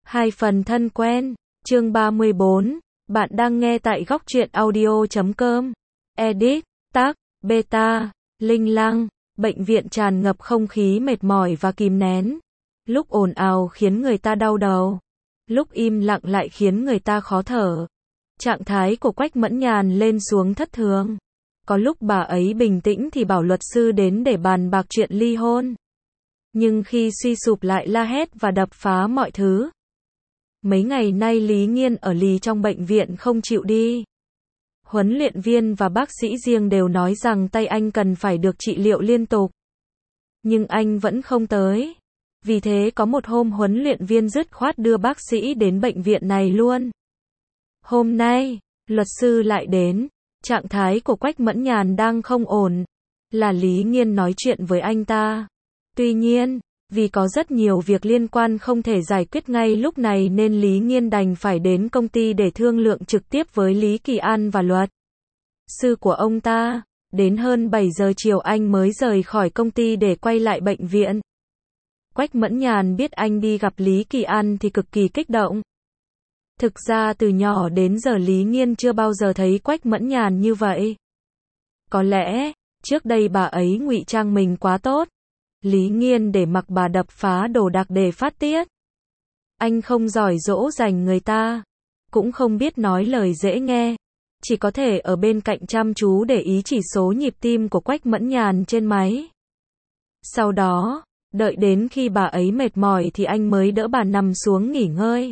Hai phần thân quen, chương 34, bạn đang nghe tại góc truyện audio.com. Edit, tác, beta, linh lăng, bệnh viện tràn ngập không khí mệt mỏi và kìm nén. Lúc ồn ào khiến người ta đau đầu, lúc im lặng lại khiến người ta khó thở. Trạng thái của Quách Mẫn Nhàn lên xuống thất thường. Có lúc bà ấy bình tĩnh thì bảo luật sư đến để bàn bạc chuyện ly hôn. Nhưng khi suy sụp lại la hét và đập phá mọi thứ. Mấy ngày nay Lý Nghiên ở lì trong bệnh viện không chịu đi. Huấn luyện viên và bác sĩ riêng đều nói rằng tay anh cần phải được trị liệu liên tục. Nhưng anh vẫn không tới. Vì thế có một hôm huấn luyện viên dứt khoát đưa bác sĩ đến bệnh viện này luôn. Hôm nay, luật sư lại đến. Trạng thái của Quách Mẫn Nhàn đang không ổn. Là Lý Nghiên nói chuyện với anh ta. Tuy nhiên, vì có rất nhiều việc liên quan không thể giải quyết ngay lúc này nên Lý Nghiên đành phải đến công ty để thương lượng trực tiếp với Lý Kỳ An và luật sư của ông ta. Đến hơn 7 giờ chiều anh mới rời khỏi công ty để quay lại bệnh viện. Quách Mẫn Nhàn biết anh đi gặp Lý Kỳ An thì cực kỳ kích động. Thực ra từ nhỏ đến giờ Lý Nghiên chưa bao giờ thấy Quách Mẫn Nhàn như vậy. Có lẽ, trước đây bà ấy ngụy trang mình quá tốt. Lý Nghiên để mặc bà đập phá đồ đạc để phát tiết. Anh không giỏi dỗ dành người ta, cũng không biết nói lời dễ nghe. Chỉ có thể ở bên cạnh chăm chú để ý chỉ số nhịp tim của Quách Mẫn Nhàn trên máy. Sau đó, đợi đến khi bà ấy mệt mỏi thì anh mới đỡ bà nằm xuống nghỉ ngơi.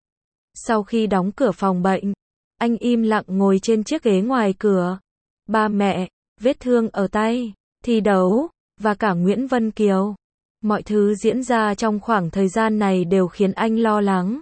Sau khi đóng cửa phòng bệnh, anh im lặng ngồi trên chiếc ghế ngoài cửa. Ba mẹ, vết thương ở tay, thi đấu, và cả Nguyễn Vân Kiều. Mọi thứ diễn ra trong khoảng thời gian này đều khiến anh lo lắng.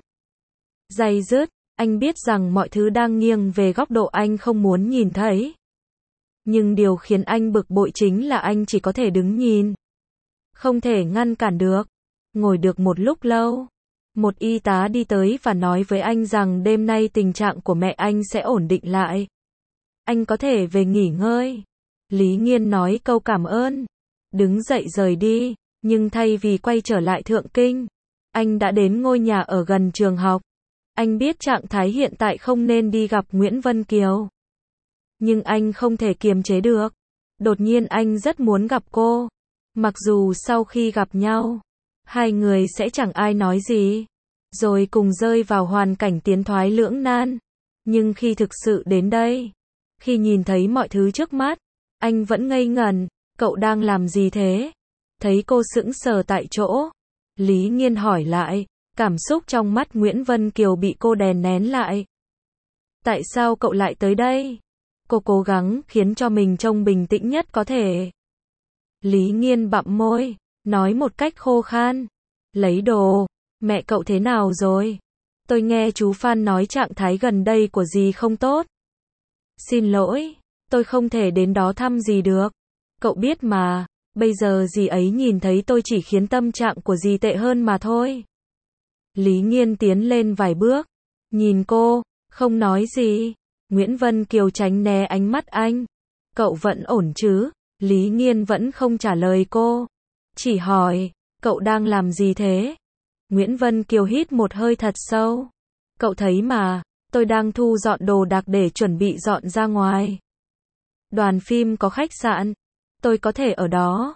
Day dứt, anh biết rằng mọi thứ đang nghiêng về góc độ anh không muốn nhìn thấy. Nhưng điều khiến anh bực bội chính là anh chỉ có thể đứng nhìn. Không thể ngăn cản được. Ngồi được một lúc lâu. Một y tá đi tới và nói với anh rằng đêm nay tình trạng của mẹ anh sẽ ổn định lại. Anh có thể về nghỉ ngơi. Lý Nghiên nói câu cảm ơn. Đứng dậy rời đi, nhưng thay vì quay trở lại Thượng Kinh, anh đã đến ngôi nhà ở gần trường học. Anh biết trạng thái hiện tại không nên đi gặp Nguyễn Vân Kiều. Nhưng anh không thể kiềm chế được. Đột nhiên anh rất muốn gặp cô. Mặc dù sau khi gặp nhau, hai người sẽ chẳng ai nói gì, rồi cùng rơi vào hoàn cảnh tiến thoái lưỡng nan. Nhưng khi thực sự đến đây, khi nhìn thấy mọi thứ trước mắt, anh vẫn ngây ngẩn. Cậu đang làm gì thế? Thấy cô sững sờ tại chỗ, Lý Nghiên hỏi lại, cảm xúc trong mắt Nguyễn Vân Kiều bị cô đè nén lại. Tại sao cậu lại tới đây? Cô cố gắng khiến cho mình trông bình tĩnh nhất có thể. Lý Nghiên bặm môi, nói một cách khô khan. Lấy đồ, mẹ cậu thế nào rồi? Tôi nghe chú Phan nói trạng thái gần đây của dì không tốt. Xin lỗi, tôi không thể đến đó thăm dì được. Cậu biết mà, bây giờ dì ấy nhìn thấy tôi chỉ khiến tâm trạng của dì tệ hơn mà thôi. Lý Nghiên tiến lên vài bước, nhìn cô, không nói gì. Nguyễn Vân Kiều tránh né ánh mắt anh. Cậu vẫn ổn chứ? Lý Nghiên vẫn không trả lời cô. Chỉ hỏi, cậu đang làm gì thế? Nguyễn Vân Kiều hít một hơi thật sâu. Cậu thấy mà, tôi đang thu dọn đồ đạc để chuẩn bị dọn ra ngoài. Đoàn phim có khách sạn. Tôi có thể ở đó.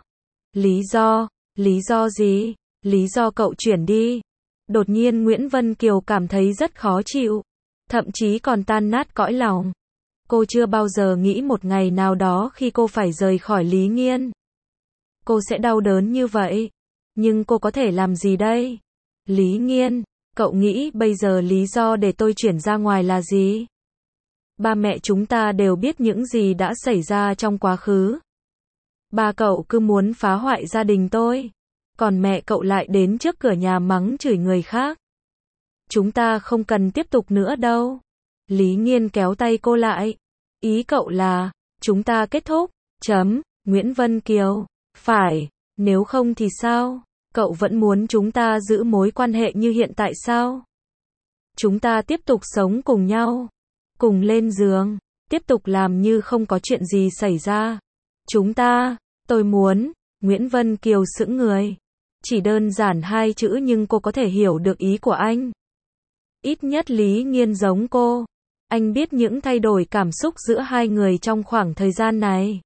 Lý do gì? Lý do cậu chuyển đi. Đột nhiên Nguyễn Vân Kiều cảm thấy rất khó chịu. Thậm chí còn tan nát cõi lòng. Cô chưa bao giờ nghĩ một ngày nào đó khi cô phải rời khỏi Lý Nghiên, cô sẽ đau đớn như vậy. Nhưng cô có thể làm gì đây? Lý Nghiên, cậu nghĩ bây giờ lý do để tôi chuyển ra ngoài là gì? Ba mẹ chúng ta đều biết những gì đã xảy ra trong quá khứ. Ba cậu cứ muốn phá hoại gia đình tôi. Còn mẹ cậu lại đến trước cửa nhà mắng chửi người khác. Chúng ta không cần tiếp tục nữa đâu. Lý Nghiên kéo tay cô lại. Ý cậu là, chúng ta kết thúc. Nguyễn Vân Kiều. Phải, nếu không thì sao? Cậu vẫn muốn chúng ta giữ mối quan hệ như hiện tại sao? Chúng ta tiếp tục sống cùng nhau. Cùng lên giường. Tiếp tục làm như không có chuyện gì xảy ra. Tôi muốn. Nguyễn Vân Kiều sững người. Chỉ đơn giản hai chữ nhưng cô có thể hiểu được ý của anh. Ít nhất Lý Nghiên giống cô. Anh biết những thay đổi cảm xúc giữa hai người trong khoảng thời gian này.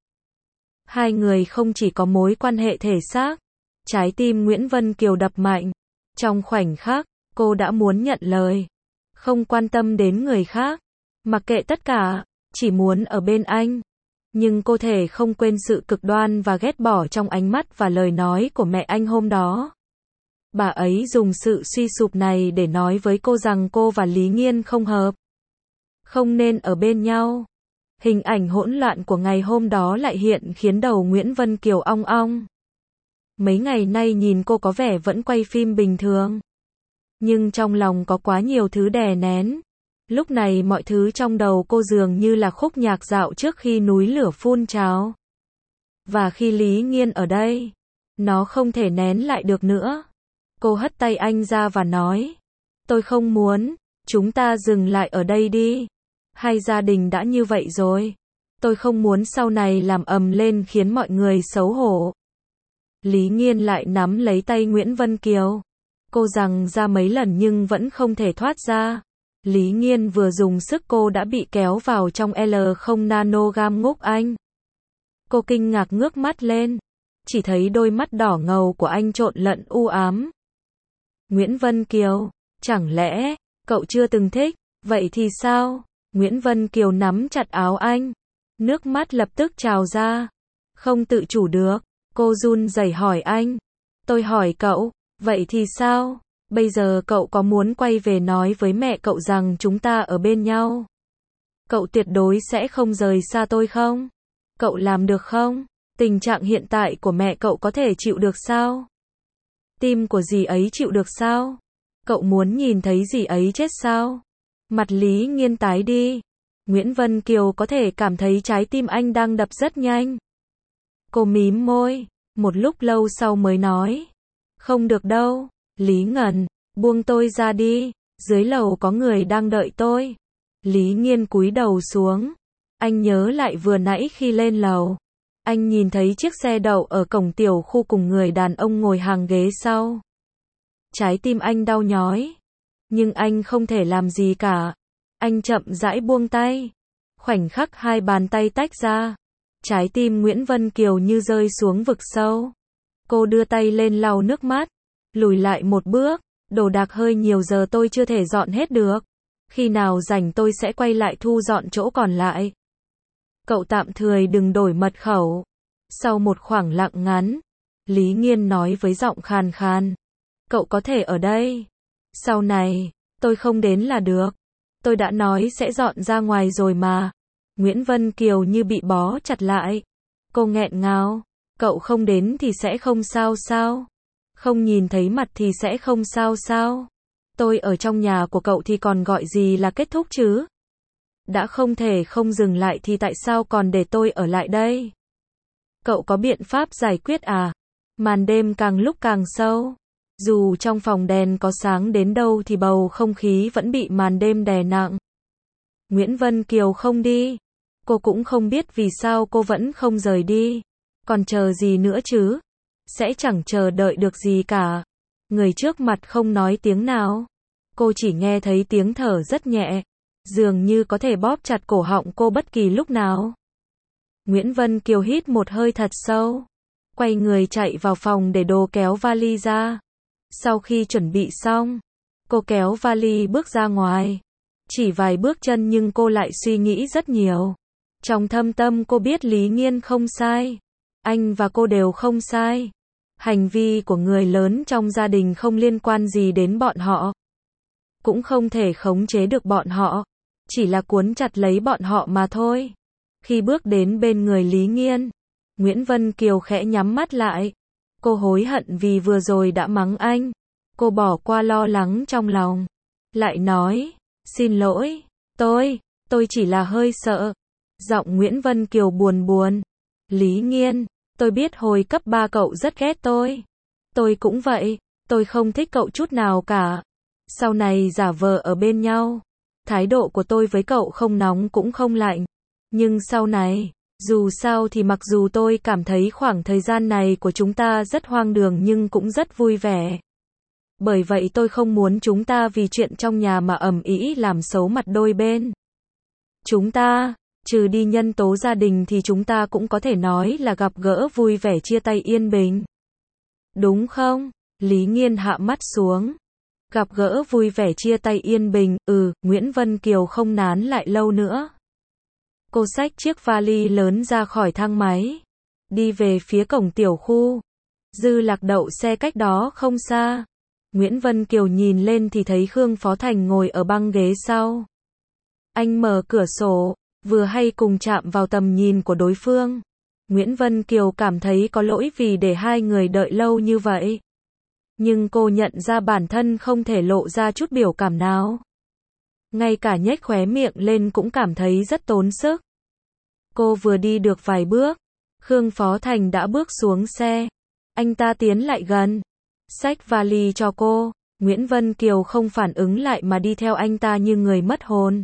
Hai người không chỉ có mối quan hệ thể xác. Trái tim Nguyễn Vân Kiều đập mạnh. Trong khoảnh khắc, cô đã muốn nhận lời. Không quan tâm đến người khác. Mặc kệ tất cả, chỉ muốn ở bên anh. Nhưng cô thể không quên sự cực đoan và ghét bỏ trong ánh mắt và lời nói của mẹ anh hôm đó. Bà ấy dùng sự suy sụp này để nói với cô rằng cô và Lý Nghiên không hợp. Không nên ở bên nhau. Hình ảnh hỗn loạn của ngày hôm đó lại hiện khiến đầu Nguyễn Vân Kiều ong ong. Mấy ngày nay nhìn cô có vẻ vẫn quay phim bình thường. Nhưng trong lòng có quá nhiều thứ đè nén. Lúc này mọi thứ trong đầu cô dường như là khúc nhạc dạo trước khi núi lửa phun trào. Và khi Lý Nghiên ở đây, nó không thể nén lại được nữa. Cô hất tay anh ra và nói, tôi không muốn, chúng ta dừng lại ở đây đi. Hai gia đình đã như vậy rồi. Tôi không muốn sau này làm ầm lên khiến mọi người xấu hổ. Lý Nghiên lại nắm lấy tay Nguyễn Vân Kiều. Cô giằng ra mấy lần nhưng vẫn không thể thoát ra. Lý Nghiên vừa dùng sức cô đã bị kéo vào trong L0 nanogam ngúc anh. Cô kinh ngạc ngước mắt lên. Chỉ thấy đôi mắt đỏ ngầu của anh trộn lẫn u ám. Nguyễn Vân Kiều, chẳng lẽ, cậu chưa từng thích, vậy thì sao? Nguyễn Vân Kiều nắm chặt áo anh. Nước mắt lập tức trào ra. Không tự chủ được, cô run rẩy hỏi anh. Tôi hỏi cậu, vậy thì sao? Bây giờ cậu có muốn quay về nói với mẹ cậu rằng chúng ta ở bên nhau? Cậu tuyệt đối sẽ không rời xa tôi không? Cậu làm được không? Tình trạng hiện tại của mẹ cậu có thể chịu được sao? Tim của dì ấy chịu được sao? Cậu muốn nhìn thấy dì ấy chết sao? Mặt Lý Nghiên tái đi. Nguyễn Vân Kiều có thể cảm thấy trái tim anh đang đập rất nhanh. Cô mím môi, một lúc lâu sau mới nói. Không được đâu, Lý Ngân, buông tôi ra đi, dưới lầu có người đang đợi tôi. Lý Nghiên cúi đầu xuống. Anh nhớ lại vừa nãy khi lên lầu. Anh nhìn thấy chiếc xe đậu ở cổng tiểu khu cùng người đàn ông ngồi hàng ghế sau. Trái tim anh đau nhói. Nhưng anh không thể làm gì cả. Anh chậm rãi buông tay. Khoảnh khắc hai bàn tay tách ra. Trái tim Nguyễn Vân Kiều như rơi xuống vực sâu. Cô đưa tay lên lau nước mắt. Lùi lại một bước. Đồ đạc hơi nhiều giờ tôi chưa thể dọn hết được. Khi nào rảnh tôi sẽ quay lại thu dọn chỗ còn lại. Cậu tạm thời đừng đổi mật khẩu. Sau một khoảng lặng ngắn, Lý Nghiên nói với giọng khàn khàn. Cậu có thể ở đây. Sau này, tôi không đến là được. Tôi đã nói sẽ dọn ra ngoài rồi mà. Nguyễn Vân Kiều như bị bó chặt lại. Cô nghẹn ngào. Cậu không đến thì sẽ không sao sao? Không nhìn thấy mặt thì sẽ không sao sao? Tôi ở trong nhà của cậu thì còn gọi gì là kết thúc chứ? Đã không thể không dừng lại thì tại sao còn để tôi ở lại đây? Cậu có biện pháp giải quyết à? Màn đêm càng lúc càng sâu. Dù trong phòng đèn có sáng đến đâu thì bầu không khí vẫn bị màn đêm đè nặng. Nguyễn Vân Kiều không đi. Cô cũng không biết vì sao cô vẫn không rời đi. Còn chờ gì nữa chứ? Sẽ chẳng chờ đợi được gì cả. Người trước mặt không nói tiếng nào. Cô chỉ nghe thấy tiếng thở rất nhẹ. Dường như có thể bóp chặt cổ họng cô bất kỳ lúc nào. Nguyễn Vân Kiều hít một hơi thật sâu. Quay người chạy vào phòng để đồ kéo vali ra. Sau khi chuẩn bị xong, cô kéo vali bước ra ngoài. Chỉ vài bước chân nhưng cô lại suy nghĩ rất nhiều. Trong thâm tâm cô biết Lý Nghiên không sai. Anh và cô đều không sai. Hành vi của người lớn trong gia đình không liên quan gì đến bọn họ. Cũng không thể khống chế được bọn họ. Chỉ là cuốn chặt lấy bọn họ mà thôi. Khi bước đến bên người Lý Nghiên, Nguyễn Vân Kiều khẽ nhắm mắt lại. Cô hối hận vì vừa rồi đã mắng anh. Cô bỏ qua lo lắng trong lòng. Lại nói, xin lỗi, tôi chỉ là hơi sợ. Giọng Nguyễn Vân Kiều buồn buồn. Lý Nghiên, tôi biết hồi cấp 3 cậu rất ghét tôi. Tôi cũng vậy, tôi không thích cậu chút nào cả. Sau này giả vờ ở bên nhau. Thái độ của tôi với cậu không nóng cũng không lạnh. Nhưng sau này, dù sao thì mặc dù tôi cảm thấy khoảng thời gian này của chúng ta rất hoang đường nhưng cũng rất vui vẻ. Bởi vậy tôi không muốn chúng ta vì chuyện trong nhà mà ầm ĩ làm xấu mặt đôi bên. Chúng ta, trừ đi nhân tố gia đình thì chúng ta cũng có thể nói là gặp gỡ vui vẻ chia tay yên bình. Đúng không? Lý Nghiên hạ mắt xuống. Gặp gỡ vui vẻ chia tay yên bình, Nguyễn Vân Kiều không nán lại lâu nữa. Cô xách chiếc vali lớn ra khỏi thang máy. Đi về phía cổng tiểu khu. Dư Lạc đậu xe cách đó không xa. Nguyễn Vân Kiều nhìn lên thì thấy Khương Phó Thành ngồi ở băng ghế sau. Anh mở cửa sổ, vừa hay cùng chạm vào tầm nhìn của đối phương. Nguyễn Vân Kiều cảm thấy có lỗi vì để hai người đợi lâu như vậy. Nhưng cô nhận ra bản thân không thể lộ ra chút biểu cảm nào. Ngay cả nhếch khóe miệng lên cũng cảm thấy rất tốn sức. Cô vừa đi được vài bước, Khương Phó Thành đã bước xuống xe. Anh ta tiến lại gần, xách vali cho cô. Nguyễn Vân Kiều không phản ứng lại mà đi theo anh ta như người mất hồn.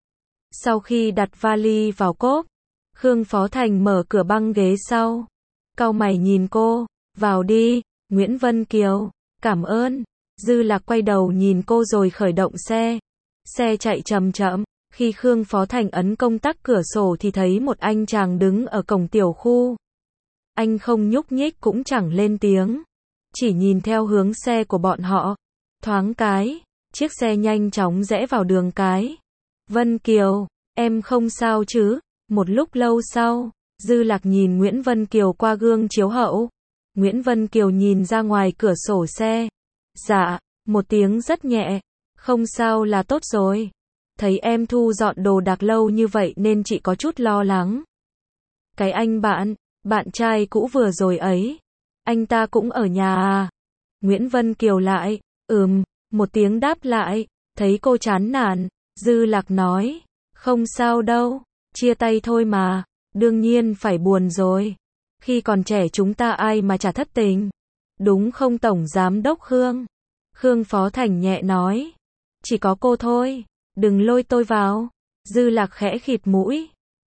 Sau khi đặt vali vào cốp, Khương Phó Thành mở cửa băng ghế sau. Cau mày nhìn cô, vào đi, Nguyễn Vân Kiều, cảm ơn. Dư Lạc quay đầu nhìn cô rồi khởi động xe. Xe chạy chậm chậm, khi Khương Phó Thành ấn công tắc cửa sổ thì thấy một anh chàng đứng ở cổng tiểu khu. Anh không nhúc nhích cũng chẳng lên tiếng, chỉ nhìn theo hướng xe của bọn họ. Thoáng cái, chiếc xe nhanh chóng rẽ vào đường cái. Vân Kiều, em không sao chứ? Một lúc lâu sau, Dư Lạc nhìn Nguyễn Vân Kiều qua gương chiếu hậu. Nguyễn Vân Kiều nhìn ra ngoài cửa sổ xe. Dạ, một tiếng rất nhẹ. Không sao là tốt rồi. Thấy em thu dọn đồ đạc lâu như vậy nên chị có chút lo lắng. Cái anh bạn trai cũ vừa rồi ấy, anh ta cũng ở nhà à? Nguyễn Vân Kiều lại, một tiếng đáp lại. Thấy cô chán nản, Dư Lạc nói, không sao đâu, chia tay thôi mà, đương nhiên phải buồn rồi. Khi còn trẻ chúng ta ai mà chả thất tình. Đúng không Tổng Giám Đốc Khương? Khương Phó Thành nhẹ nói, chỉ có cô thôi, đừng lôi tôi vào. Dư Lạc khẽ khịt mũi.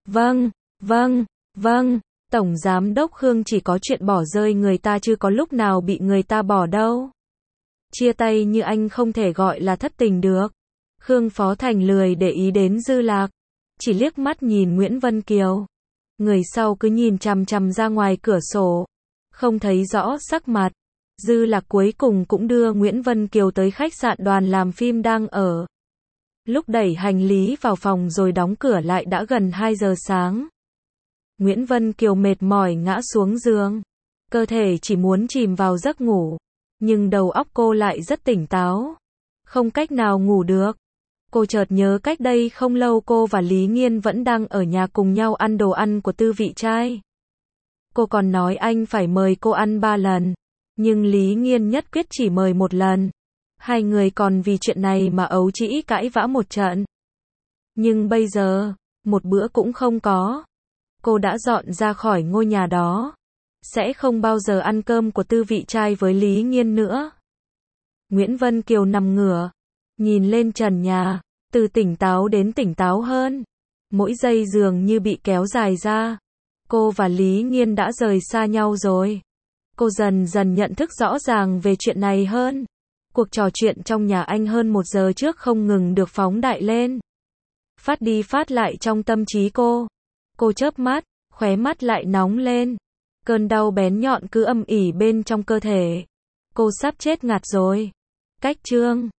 Vâng, Tổng Giám Đốc Khương chỉ có chuyện bỏ rơi người ta chứ có lúc nào bị người ta bỏ đâu. Chia tay như anh không thể gọi là thất tình được. Khương Phó Thành lười để ý đến Dư Lạc, chỉ liếc mắt nhìn Nguyễn Vân Kiều. Người sau cứ nhìn chằm chằm ra ngoài cửa sổ, không thấy rõ sắc mặt. Dư Lạc cuối cùng cũng đưa Nguyễn Vân Kiều tới khách sạn đoàn làm phim đang ở. Lúc đẩy hành lý vào phòng rồi đóng cửa lại đã gần 2 giờ sáng. Nguyễn Vân Kiều mệt mỏi ngã xuống giường. Cơ thể chỉ muốn chìm vào giấc ngủ, nhưng đầu óc cô lại rất tỉnh táo. Không cách nào ngủ được. Cô chợt nhớ cách đây không lâu cô và Lý Nghiên vẫn đang ở nhà cùng nhau ăn đồ ăn của Tư Vị Trai. Cô còn nói anh phải mời cô ăn 3 lần, nhưng Lý Nghiên nhất quyết chỉ mời 1 lần. Hai người còn vì chuyện này mà ấu trĩ cãi vã một trận. Nhưng bây giờ, một bữa cũng không có. Cô đã dọn ra khỏi ngôi nhà đó. Sẽ không bao giờ ăn cơm của Tư Vị Trai với Lý Nghiên nữa. Nguyễn Vân Kiều nằm ngửa, nhìn lên trần nhà, từ tỉnh táo đến tỉnh táo hơn. Mỗi giây dường như bị kéo dài ra. Cô và Lý Nghiên đã rời xa nhau rồi. Cô dần dần nhận thức rõ ràng về chuyện này hơn. Cuộc trò chuyện trong nhà anh hơn 1 giờ trước không ngừng được phóng đại lên. Phát đi phát lại trong tâm trí cô. Cô chớp mắt, khóe mắt lại nóng lên. Cơn đau bén nhọn cứ âm ỉ bên trong cơ thể. Cô sắp chết ngạt rồi. Cách chương